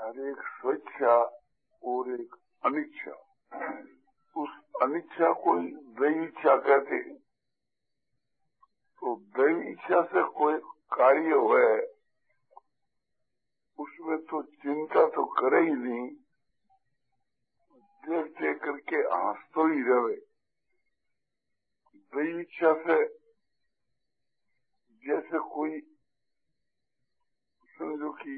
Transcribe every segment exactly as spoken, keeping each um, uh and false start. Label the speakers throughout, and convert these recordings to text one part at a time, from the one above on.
Speaker 1: और एक स्वेच्छा और एक अनिच्छा। उस अनिच्छा को दैवी इच्छा कहते हैं। तो दैवी इच्छा से कोई कार्य है उसमें तो चिंता तो करे ही नहीं, देख देख करके हंसतो ही रहे। दैवी इच्छा से जैसे कोई समझो कि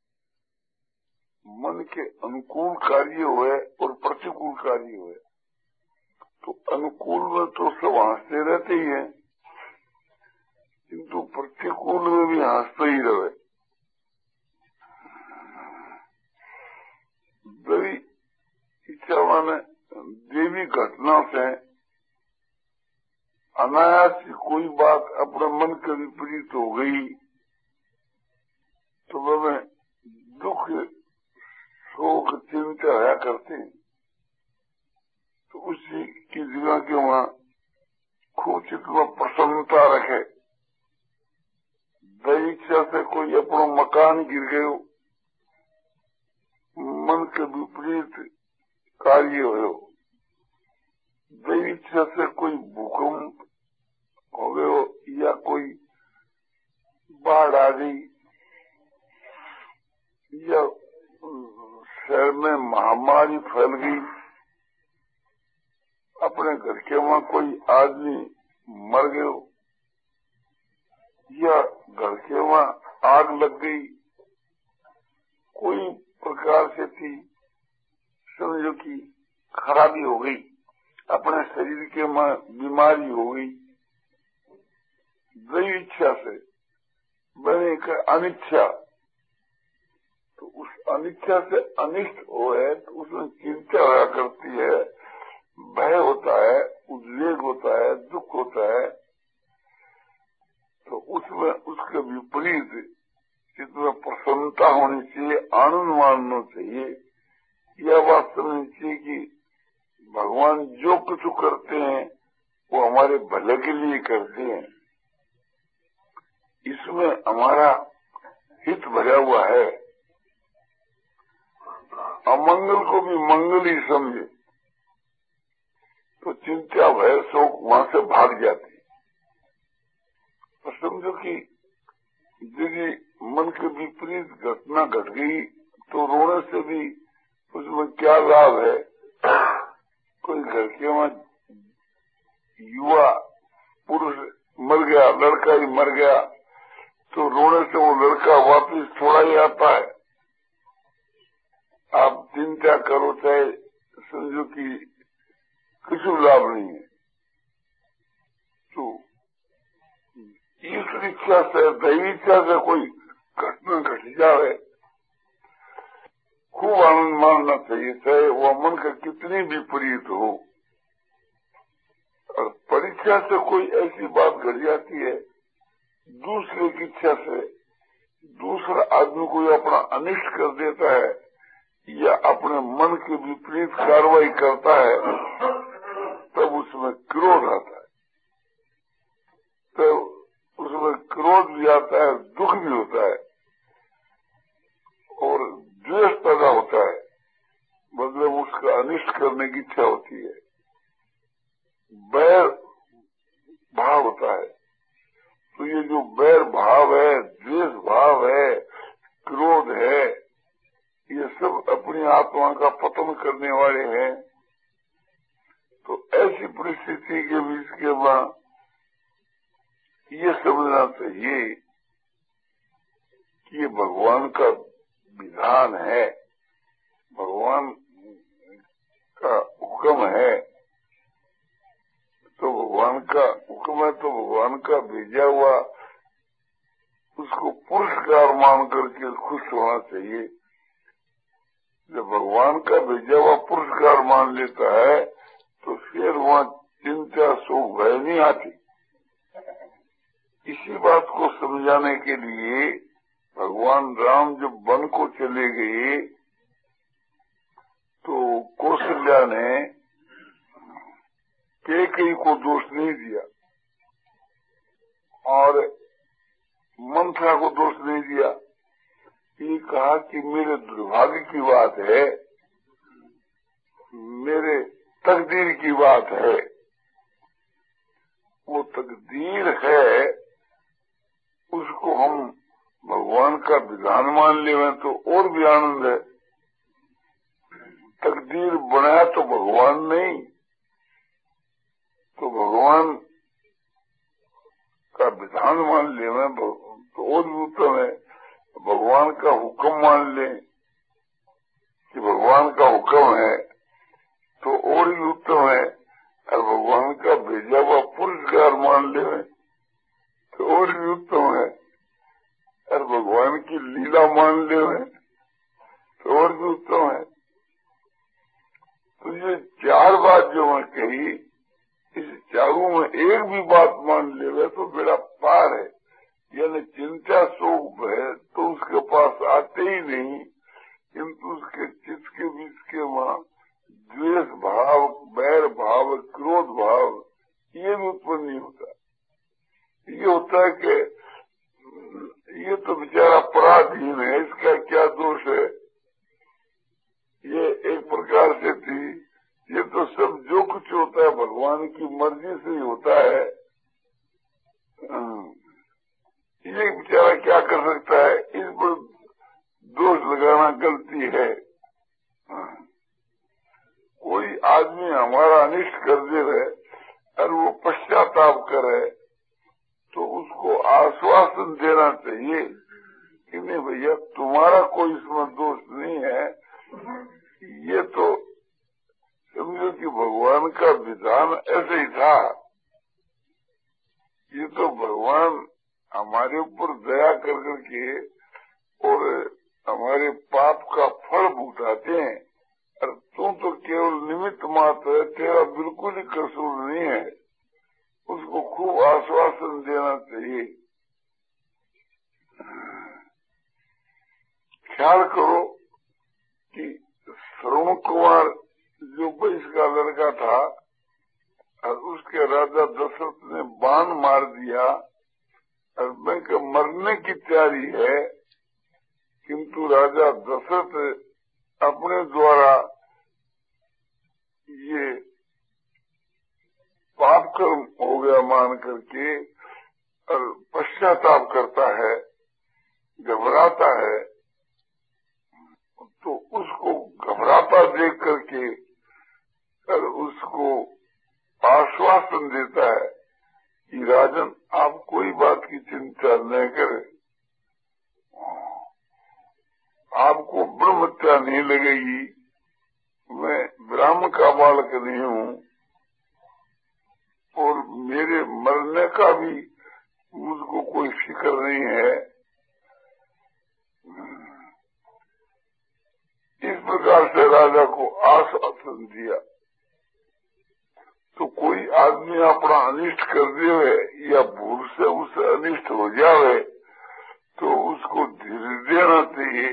Speaker 1: मन के अनुकूल कार्य हुए और प्रतिकूल कार्य हुए, तो अनुकूल में तो सब हंसते रहते ही हैं, किंतु प्रतिकूल में भी हंसते ही रहे। दैवी इच्छा माने देवी घटना से अनायास कोई बात अपने मन के विपरीत हो गई तो वह दुख शोक चिंता आया करते हैं। तो उसी की जगह के वहाँ खूब चित्त में प्रसन्नता रखे। दैवी इच्छा से कोई अपना मकान गिर गयो, मन के विपरीत कार्य हो। दैवी इच्छा से कोई भूकंप हो गयो या कोई बाढ़ आ गई या शहर में महामारी फैल गई, अपने घर के वहाँ कोई आदमी मर गयो या घर के वहाँ आग लग गई, कोई प्रकार से थी समझो कि खराबी हो गई, अपने शरीर के वहाँ बीमारी हो गई, दैवी इच्छा से बने का अनिच्छा, तो उस अनिच्छा से अनिष्ट हो है तो उसमें चिंता होया करती है, भय होता है, उद्वेग होता है, दुख होता है। तो उसमें उसके विपरीत जितना प्रसन्नता होनी चाहिए, आनंद मानना चाहिए, यह बात समझनी चाहिए कि भगवान जो कुछ करते हैं वो हमारे भले के लिए करते हैं, इसमें हमारा हित भरा हुआ है। अमंगल को भी मंगल ही समझे तो चिंता भय शोक वहां से भाग जाती। तो समझो कि यदि मन के विपरीत घटना घट गई तो रोने से भी उसमें क्या लाभ है। कोई घर के वहां युवा पुरुष मर गया, लड़का ही मर गया, तो रोने से वो लड़का वापस थोड़ा ही आता है। आप चिंता करो चाहे समझो कि कुछ लाभ नहीं है। तो ईश्वर इच्छा से दैवी इच्छा से कोई घटना घट जाए, खूब आनंद मानना चाहिए, चाहे वो मन का कितनी विपरीत हो। और परीक्षा से कोई ऐसी बात घट जाती है दूसरे की इच्छा से, दूसरा आदमी कोई अपना अनिष्ट कर देता है या अपने मन के विपरीत कार्रवाई करता है, तब उसमें क्रोध आता है, तब उसमें क्रोध भी आता है, दुख भी होता है और द्वेष पैदा होता है, मतलब उसका अनिष्ट करने की इच्छा होती है, बैर भाव होता है। तो ये जो बैर भाव है, द्वेष भाव है, क्रोध है, ये सब अपनी आत्मा का पतन करने वाले हैं। तो ऐसी परिस्थिति के बीच के बाद ये समझना चाहिए कि ये भगवान का विधान है, भगवान का हुक्म है। तो भगवान का हुक्म है तो भगवान का भेजा हुआ उसको पुरस्कार मान करके खुश होना चाहिए। जब भगवान का भेजा हुआ पुरस्कार मान लेता है तो फिर वहाँ चिंता शोक भय नहीं आती। इसी बात को समझाने के लिए भगवान राम जब वन को चले गए तो कौशल्या ने कैकेयी को दोष नहीं दिया और मंथरा को दोष नहीं दिया। एक कहा कि मेरे दुर्भाग्य की बात है, मेरे तकदीर की बात है। वो तकदीर है, उसको हम भगवान का विधान मान लें तो और भी आनंद है। तकदीर बनाया तो भगवान नहीं, तो भगवान का विधान मान लें तो और भी उत्तम है। भगवान का हुक्म मान लें कि भगवान का हुक्म है तो और भी उत्तम है। और भगवान का भेजा हुआ पुरस्कार मान लें तो और भी उत्तम है। और भगवान की लीला मान लें तो और भी उत्तम है। तो ये चार बात जो मैं कही, इस चारों में एक भी बात मान ले तो बेड़ा पार है। यानी चिंता शोक है तो उसके पास आते ही नहीं, किंतु उसके चित्त के बीच के वहाँ द्वेष भाव, बैर भाव, क्रोध भाव ये भी उत्पन्न नहीं होता। ये होता है कि ये तो बेचारा पराधीन है, इसका क्या दोष है। ये एक प्रकार से थी, ये तो सब जो कुछ होता है भगवान की मर्जी से ही होता है। ये बेचारा क्या कर सकता है, इस पर दोष लगाना गलती है। कोई आदमी हमारा अनिष्ट कर दे रहे और वो पश्चाताप करे तो उसको आश्वासन देना चाहिए कि नहीं भैया तुम्हारा कोई इसमें दोष नहीं है, ये तो समझो कि भगवान का विधान ऐसे ही था। ये तो भगवान हमारे ऊपर दया कर करके और हमारे पाप का फल भुगताते हैं, और तू तो केवल निमित्त मात्र है, तेरा बिल्कुल ही कसूर नहीं है। उसको खूब आश्वासन देना चाहिए। ख्याल करो कि श्रवण कुमार जो बैस का लड़का था और उसके राजा दशरथ ने बाण मार दिया और मैं के मरने की तैयारी है, किंतु राजा दशरथ अपने द्वारा ये पाप कर्म हो गया मान करके और पश्चाताप करता है, घबराता है, तो उसको घबराता देख करके और उसको आश्वासन देता है कि राजन आप कोई बात की चिंता न करें, आपको ब्रह्महत्या नहीं लगेगी, मैं ब्राह्मण का बालक नहीं हूँ और मेरे मरने का भी मुझको कोई फिक्र नहीं है। इस प्रकार से राजा को आश्वासन दिया। तो कोई आदमी अपना अनिष्ट कर देवे या भूल से उसे अनिष्ट हो जावे तो उसको धीरे देना चाहिए।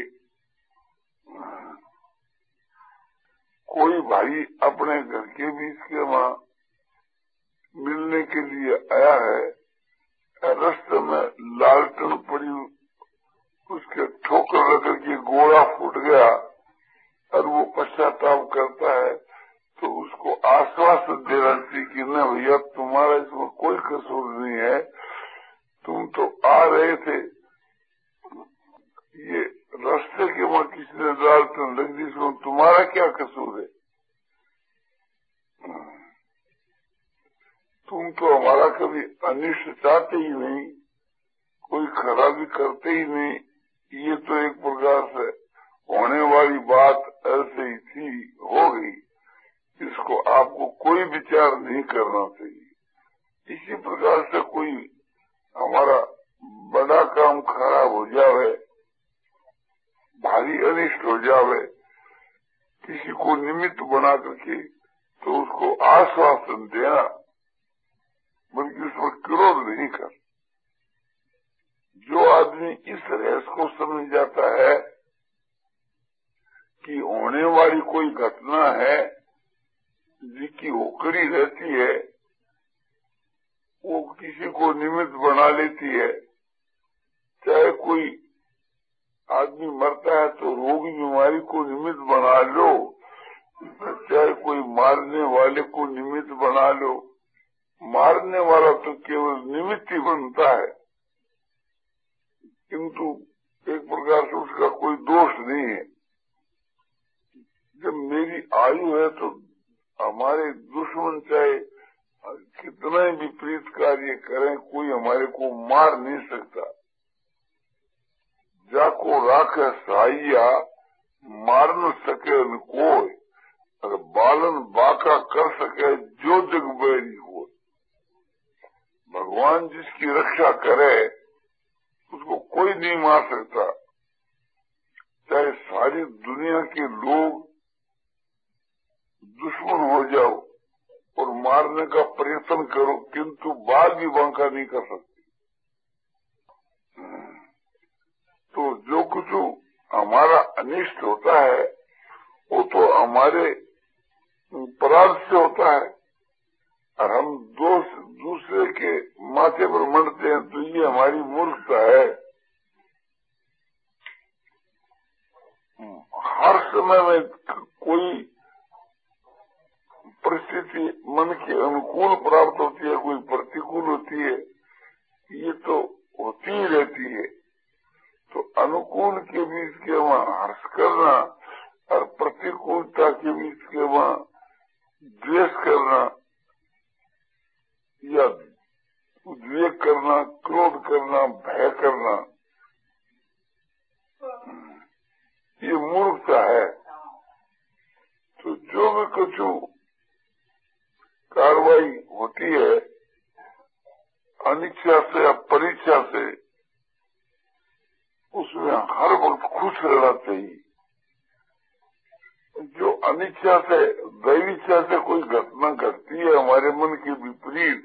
Speaker 1: कोई भाई अपने घर के बीच के वहाँ मिलने के लिए आया है, रास्ते में लालटेन पड़ी उसके ठोकर लग के गोला फूट गया और वो पश्चाताप करता है, तो उसको आश्वासन देना चाहिए कि न भैया तुम्हारा इसमें कोई कसूर नहीं है, तुम तो आ रहे थे, ये रास्ते के वहाँ किसी ने लालटेन लग दी, इसमें तुम्हारा क्या कसूर है। तुम तो हमारा कभी अनिष्ट चाहते ही नहीं, कोई खराबी करते ही नहीं। ये तो एक प्रकार से होने वाली बात ऐसे ही थी, हो गई, इसको आपको कोई विचार नहीं करना चाहिए। इसी प्रकार से कोई हमारा बड़ा काम खराब हो जावे, भारी अनिष्ट हो जावे, किसी को निमित्त बना करके, तो उसको आश्वासन देना, बल्कि उसमें क्रोध नहीं कर। जो आदमी इस रहस्य को समझ जाता है कि होने वाली कोई घटना है जिसकी होकड़ी रहती है, वो किसी को निमित्त बना लेती है। चाहे कोई आदमी मरता है तो रोगी बीमारी को निमित्त बना लो, चाहे कोई मारने वाले को निमित्त बना लो। मारने वाला तो केवल निमित्त ही बनता है, किंतु एक प्रकार से उसका कोई दोष नहीं है। जब मेरी आयु है तो हमारे दुश्मन चाहे कितना ही विपरीत कार्य करें, कोई हमारे को मार नहीं सकता। जाको राखे सहाइया मार न सके न कोई, अगर बालन बाका कर सके जो जग बैरी हो। भगवान जिसकी रक्षा करे उसको कोई नहीं मार सकता, चाहे सारी दुनिया के लोग दुश्मन हो जाओ और मारने का प्रयत्न करो, किंतु बाल भी बांका नहीं कर सकते। तो जो कुछ हमारा अनिष्ट होता है वो तो हमारे अपराध से होता है, और हम दोष दूसरे के माथे पर मंडते हैं, तो ये हमारी मूर्खता है। हर समय में कोई परिस्थिति मन के अनुकूल प्राप्त होती है, कोई प्रतिकूल होती है, ये तो होती ही रहती है। तो अनुकूल के बीच के वहाँ हर्ष करना और प्रतिकूलता के बीच के वहाँ द्वेष करना या उद्वेग करना, क्रोध करना, भय करना, ये मूर्खता है। तो जो भी कुछ कार्रवाई होती है अनिच्छा से या परीक्षा से, उसमें हर वक्त खुश रहना चाहिए। जो अनिच्छा से, दैवीच्छा से कोई घटना घटती है हमारे मन के विपरीत,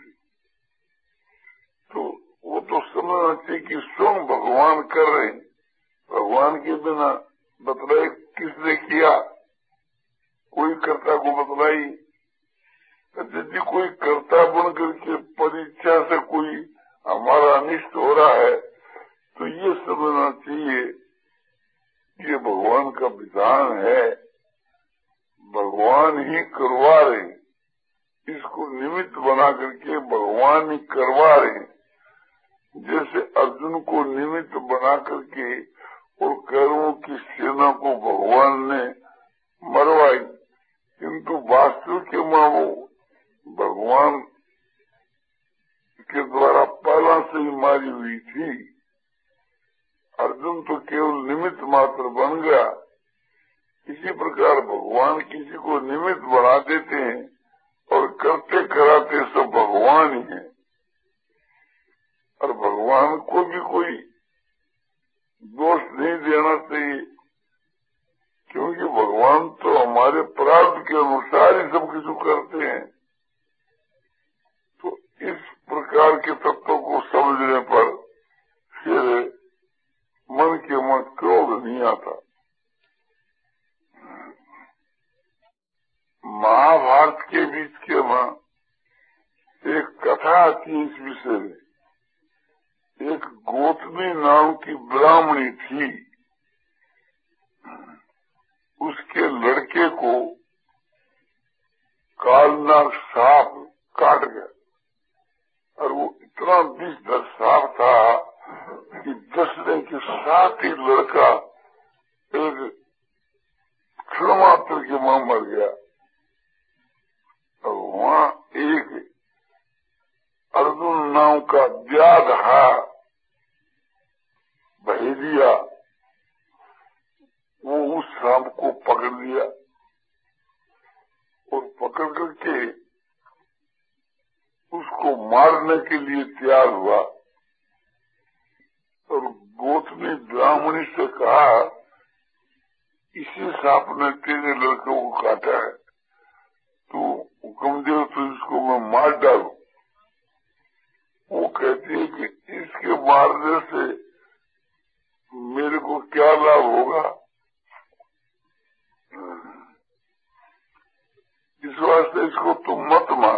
Speaker 1: तो वो तो समझना चाहिए कि स्वयं भगवान कर रहे हैं। भगवान के बिना बतलाए किसने किया, कोई कर्ता को बतलाई। यदि कोई कर्ता बन करके परीक्षा से कोई हमारा अनिष्ट हो रहा है, तो ये समझना चाहिए ये भगवान का विधान है, भगवान ही करवा रहे, इसको निमित्त बना करके भगवान ही करवा रहे। जैसे अर्जुन को निमित्त बना करके और कौरवों की सेना को भगवान ने मरवाई, किंतु वास्तविक में वो भगवान के द्वारा पहला से ही मारी हुई थी। अर्जुन तो केवल निमित्त मात्र बन गया। इसी प्रकार भगवान किसी को निमित्त बना देते हैं और करते कराते सब भगवान ही है। और भगवान को भी कोई दोष नहीं देना चाहिए, क्योंकि भगवान तो हमारे प्राप्त के अनुसार ही सब कुछ करते हैं। तो इस प्रकार के तत्वों को समझने पर फिर मन के मन क्रोध नहीं आता। महाभारत के बीच के वहां एक कथा आती है इस विषय में। एक गोतमी नाम की ब्राह्मणी थी, उसके लड़के को कालनाग सांप काट गया, और वो इतना विषधर सांप था कि दसने के साथ ही लड़का एक क्षण मात्र के वहां मर गया। और वहां एक अर्जुन नाम का व्याधा बहेलिया, वो उस सांप को पकड़ लिया और पकड़ करके उसको मारने के लिए तैयार हुआ। और गोतमी ब्राह्मणी से कहा, इसी सांप ने तेरे लड़के को काटा है, तू हुक्म दे तो इसको मैं मार डालू। वो कहती है कि इसके मारने से मेरे को क्या लाभ होगा, इस वास्ते इसको तुम मत मार।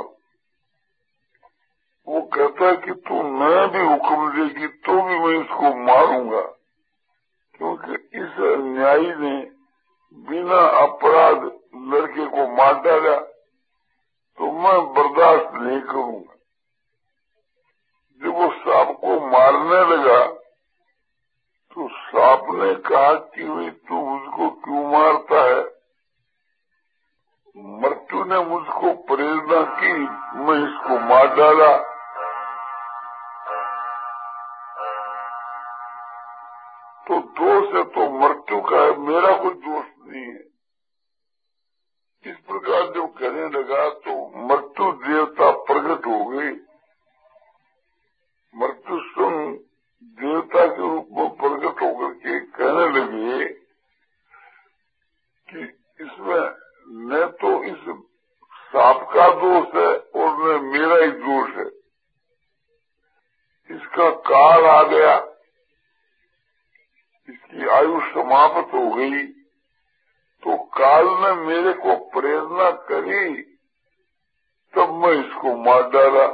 Speaker 1: वो कहता है कि तू मैं भी हुक्म देगी तो भी मैं इसको मारूंगा, क्योंकि इस न्यायी ने बिना अपराध लड़के को मार डाला तो मैं बर्दाश्त नहीं करूंगा। जब वो सांप को मारने लगा तो सांप ने कहा कि वे तू मुझको क्यों मारता है? मृत्यु ने मुझको प्रेरणा की, मैं इसको मार डाला। तो दोष है तो मृत्यु का है, मेरा कोई दोष नहीं है। इस प्रकार जब कहने लगा तो मृत्यु देवता प्रकट हो गई। मृत्यु स्वयं देवता के रूप में प्रकट होकर के कहने लगे कि इसमें न तो इस सांप का दोष है और न मेरा ही दोष है। इसका काल आ गया, इसकी आयु समाप्त हो गई, तो काल ने मेरे को प्रेरणा करी, तब मैं इसको मार डाला।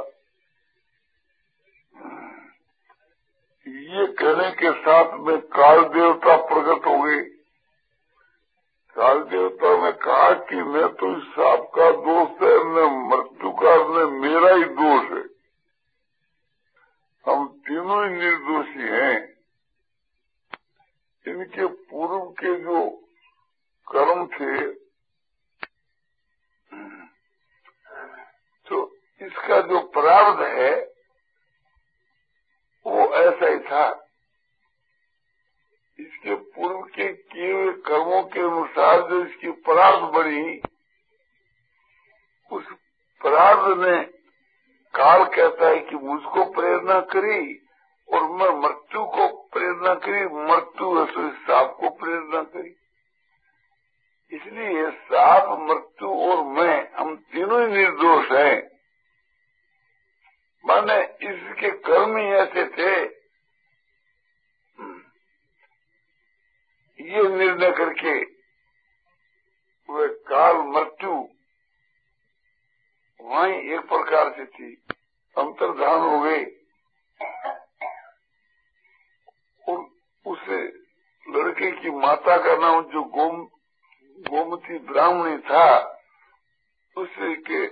Speaker 1: ये कहने के साथ में काल देवता प्रकट हो गए। काल देवता ने कहा कि न तो इस सांप का दोष है, न मृत्यु का, न मेरा ही दोष है। हम तीनों ही निर्दोषी हैं। इनके पूर्व के जो कर्म थे तो इसका जो प्रारब्ध है वो ऐसा ही था। इसके पूर्व के किए हुए कर्मों के अनुसार जो इसकी प्रारब्ध बनी, उस प्रारब्ध ने काल कहता है कि मुझको प्रेरणा करी और मैं मृत्यु को प्रेरणा करी, मृत्यु है इस सांप को प्रेरणा करी। इसलिए सांप, मृत्यु और मैं, हम तीनों ही निर्दोष हैं। माने इसके कर्म ही ऐसे थे। ये निर्णय करके वे काल, मृत्यु वहीं एक प्रकार से थी, अंतर्धान हो गए। और उसे लड़के की माता का नाम जो गोम गोमती ब्राह्मणी था, उसे के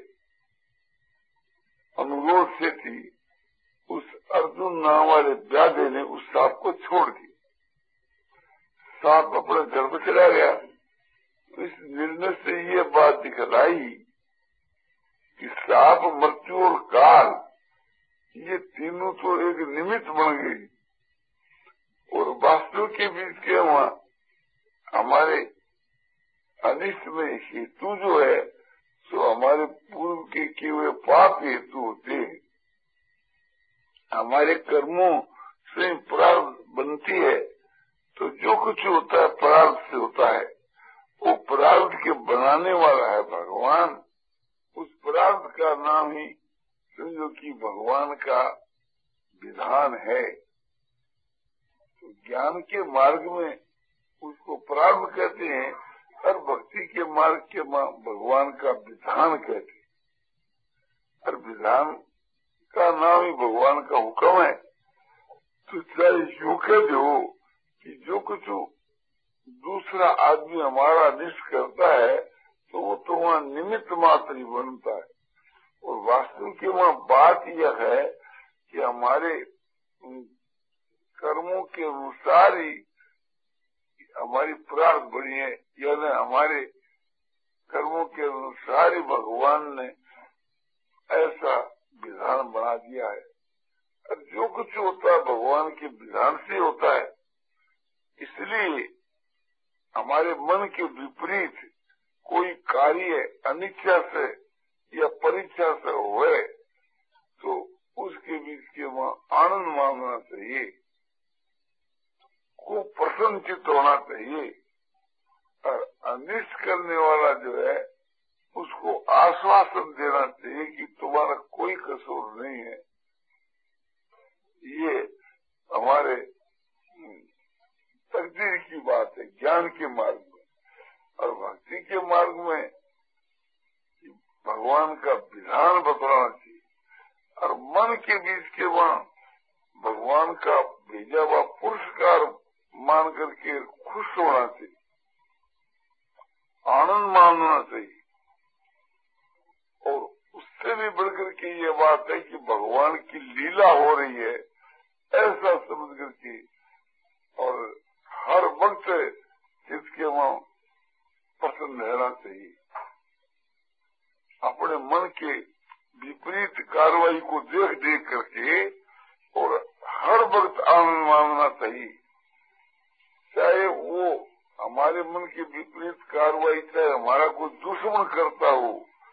Speaker 1: अनुरोध से थी, उस अर्जुन नाम वाले व्याधे ने उस सांप को छोड़ दिया। सांप अपने घर पर चला गया। इस निर्णय से ये बात दिखलाई कि सांप, मृत्यु और काल ये तीनों तो एक निमित्त बन गई और वास्तु के बीच के वहाँ हमारे अनिष्ट में हेतु जो है तो हमारे पूर्व के किए हुए पाप हेतु होते हैं। हमारे कर्मों से प्रारब्ध बनती है, तो जो कुछ होता है प्रारब्ध से होता है। वो प्रारब्ध के बनाने वाला है भगवान। उस प्रारब्ध का नाम ही समझो कि भगवान का विधान है। तो ज्ञान के मार्ग में उसको प्रारब्ध कहते हैं और भक्ति के मार्ग के भगवान का विधान कहते हैं। और विधान का नाम ही भगवान का हुक्म है। तो चाहे यूं कह दो कि जो कुछ दूसरा आदमी हमारा अनिष्ट करता है तो वो तो वहाँ निमित्त मात्र ही बनता है। और वास्तव की वहाँ बात यह है कि हमारे कर्मों के अनुसार ही हमारी प्रारब्ध बनी है, यानी हमारे कर्मों के अनुसार ही भगवान ने ऐसा विधान बना दिया है। और जो कुछ होता है भगवान के विधान से होता है। इसलिए हमारे मन के विपरीत कोई कार्य अनिच्छा से या परीक्षा से हुए तो उसके बीच के वहाँ आनंद मानना चाहिए, को प्रसन्नचित होना चाहिए। और अनिष्ट करने वाला जो है उसको आश्वासन देना चाहिए कि तुम्हारा कोई कसूर नहीं है। ये हमारे तकदीर की बात है ज्ञान के मार्ग में। और भक्ति के मार्ग में भगवान का विधान बतलाना चाहिए। और मन के बीच के वहाँ भगवान का भेजा हुआ पुरस्कार मान करके खुश होना चाहिए, आनंद मानना चाहिए। और उससे भी बढ़कर के ये बात है कि भगवान की लीला हो रही है ऐसा समझ करके और हर वक्त इसके वहां प्रसन्न रहना चाहिए। अपने मन के विपरीत कार्रवाई को देख देख करके और हर वक्त आनंद मानना चाहिए। चाहे वो हमारे मन के विपरीत कार्रवाई चाहे हमारा कोई दुश्मन करता हो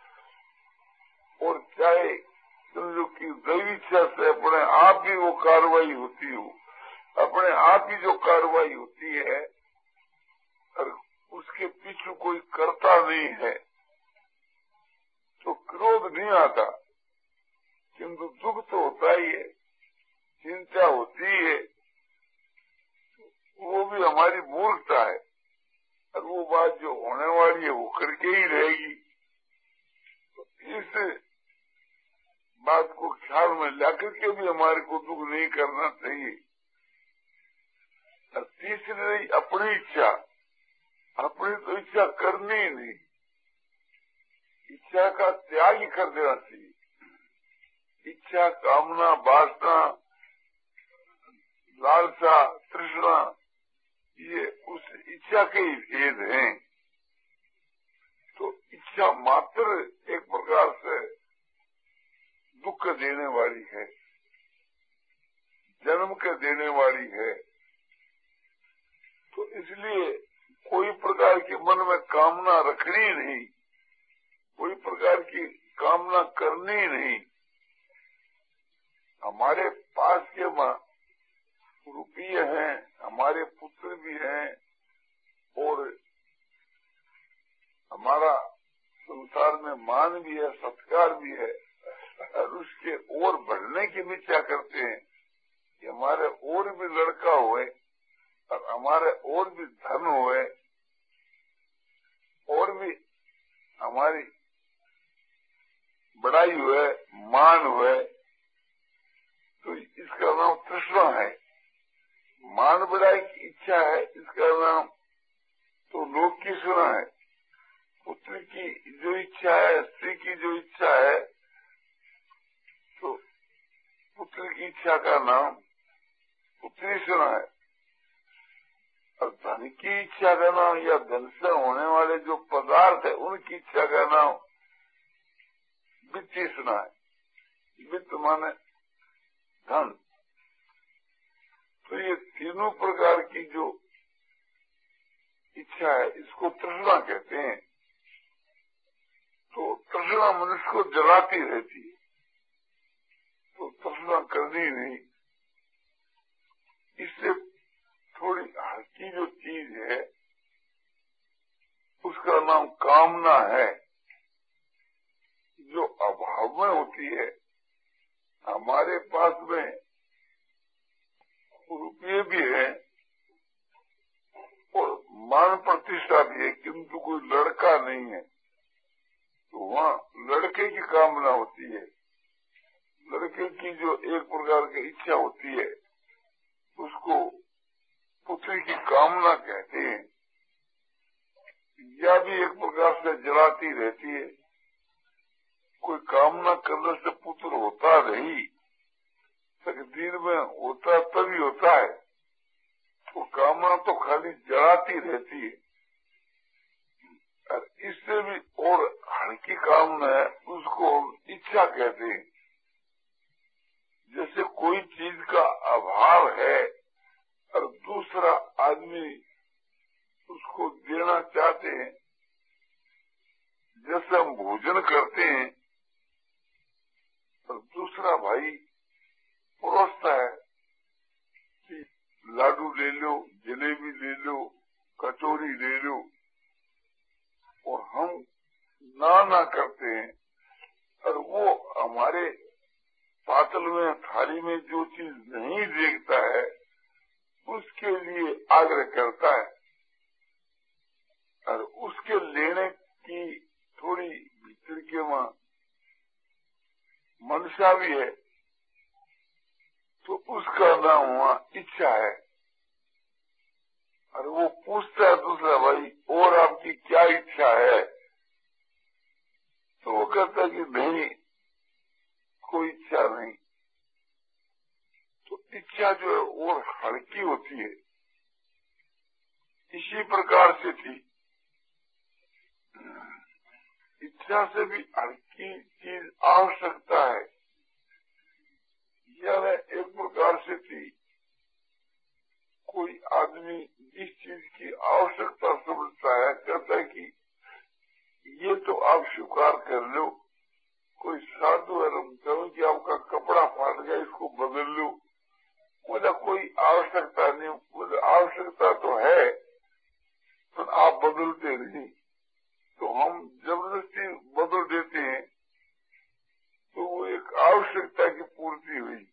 Speaker 1: और चाहे समझो कि दैवी इच्छा से अपने आप ही वो कार्रवाई होती हो, अपने आप ही जो कार्रवाई होती है और उसके पीछे कोई करता नहीं है तो क्रोध नहीं आता, किंतु दुख तो होता ही है, चिंता होती है, वो भी हमारी मूर्खता है और वो बात जो होने वाली है वो करके ही रहेगी। तो इस बात को ख्याल में लाकर के भी हमारे को दुख नहीं करना चाहिए। और तीसरी रही अपनी इच्छा, अपनी तो इच्छा करनी ही नहीं, इच्छा का त्याग ही कर देना चाहिए। इच्छा, कामना, वासना, लालसा, तृष्णा ये उस इच्छा के ही भेद हैं। तो इच्छा मात्र एक प्रकार से दुख देने वाली है, जन्म के देने वाली है। तो इसलिए कोई प्रकार के मन में कामना रखनी नहीं, कोई प्रकार की कामना करनी नहीं। हमारे पास के मां रुपये हैं, हमारे पुत्र भी हैं और हमारा संसार में मान भी है, सत्कार भी है और उसके और बढ़ने की भी इच्छा करते हैं कि हमारे और भी लड़का होए और हमारे और भी धन होए और भी हमारी बड़ाई हुए, मान हुए। तो इसका नाम तृष्णा है, मान बढ़ाई की इच्छा है, इसका नाम तो लोक की सुना है। पुत्र की जो इच्छा है, स्त्री की जो इच्छा है, तो पुत्र की इच्छा का नाम पुत्री सुना है। और धन की इच्छा का नाम या धन से होने वाले जो पदार्थ है उनकी इच्छा का नाम वित्त सुना है। वित्त माने धन। तो ये तीनों प्रकार की जो इच्छा है इसको तृष्णा कहते हैं। तो तृष्णा मनुष्य को जलाती रहती है, तो तृष्णा करनी नहीं। इससे थोड़ी हल्की जो चीज है उसका नाम कामना है, जो अभाव में होती है। हमारे पास में रुपये भी है और मान प्रतिष्ठा भी है, किंतु कोई लड़का नहीं है, तो वहाँ लड़के की कामना होती है। लड़के की जो एक प्रकार की इच्छा होती है उसको पुत्री की कामना कहते हैं। यह भी एक प्रकार से जलाती रहती है। कोई कामना करने से पुत्र होता नहीं, तकदीर में होता तभी होता है। तो कामना तो खाली जलाती रहती है। और इससे भी और हल्की कामना है, उसको इच्छा कहते हैं। जैसे कोई चीज का अभाव है और दूसरा आदमी उसको देना चाहते हैं, जैसे हम भोजन करते हैं और दूसरा भाई परोसता है कि लाडू ले लो, जलेबी ले लो, कचौरी ले लो, और हम ना ना करते हैं। और वो हमारे पातल में थाली में जो चीज नहीं देखता है उसके लिए आग्रह करता है और उसके लेने की थोड़ी भीतर के वहां मनसा भी है, तो उसका नाम वहां इच्छा है। और वो पूछता है दूसरा भाई और आपकी क्या इच्छा है, तो वो कहता है कि नहीं कोई इच्छा नहीं। तो इच्छा जो है और हल्की होती है, इसी प्रकार से थी इच्छा से भी हल्की चीज आवश्यकता है। यानी एक प्रकार से थी कोई आदमी जिस चीज की आवश्यकता समझता है कहता है कि ये तो आप स्वीकार कर लो, कोई साधु है कहो कि आपका कपड़ा फाट गया इसको बदल लो, मुझे कोई आवश्यकता नहीं, मुझे आवश्यकता तो है पर आप बदलते नहीं, तो हम जबरदस्ती बदल देते हैं, तो वो एक आवश्यकता की पूर्ति हुई।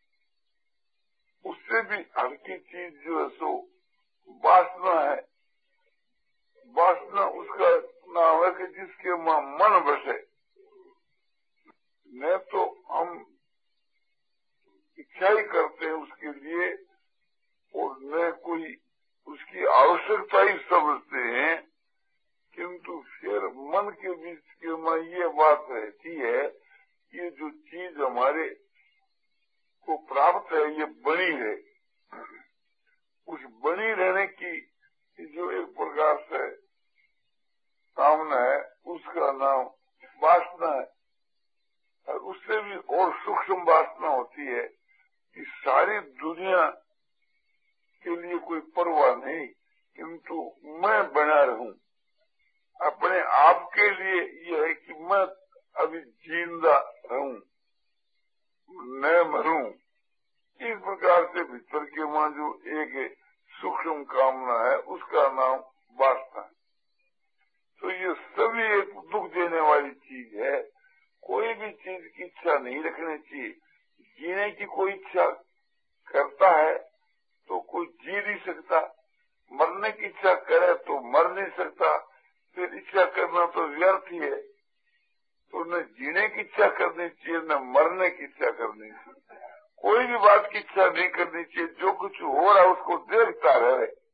Speaker 1: उससे भी हल्की चीज जो है सो वासना है। वासना उसका नाम है कि जिसके मन बसे, न तो हम इच्छा ही करते हैं उसके लिए और न कोई उसकी आवश्यकता ही समझते हैं, किंतु फिर मन के बीच के में ये बात रहती है कि जो चीज हमारे को प्राप्त है ये बनी है। उस बनी रहने की जो एक प्रकार से कामना है उसका नाम वासना है। और उससे भी और सूक्ष्म वासना होती है कि सारी दुनिया के लिए कोई परवाह नहीं, किंतु मैं बना रहूं, अपने आप के लिए यह है कि मैं अभी जिंदा रहूं, न मरूं। इस प्रकार से भीतर के वहां जो एक सूक्ष्म कामना है उसका नाम वासना है। तो ये सभी एक दुख देने वाली चीज है। कोई भी चीज की इच्छा नहीं रखनी चाहिए। जीने की कोई इच्छा करता है तो कोई जी नहीं सकता, मरने की इच्छा करे तो मर नहीं सकता, फिर इच्छा करना तो व्यर्थ ही है। तो न जीने की इच्छा करनी चाहिए न मरने की इच्छा करनी चाहिए। कोई भी बात की इच्छा नहीं करनी चाहिए, जो कुछ हो रहा है उसको देखता रहे।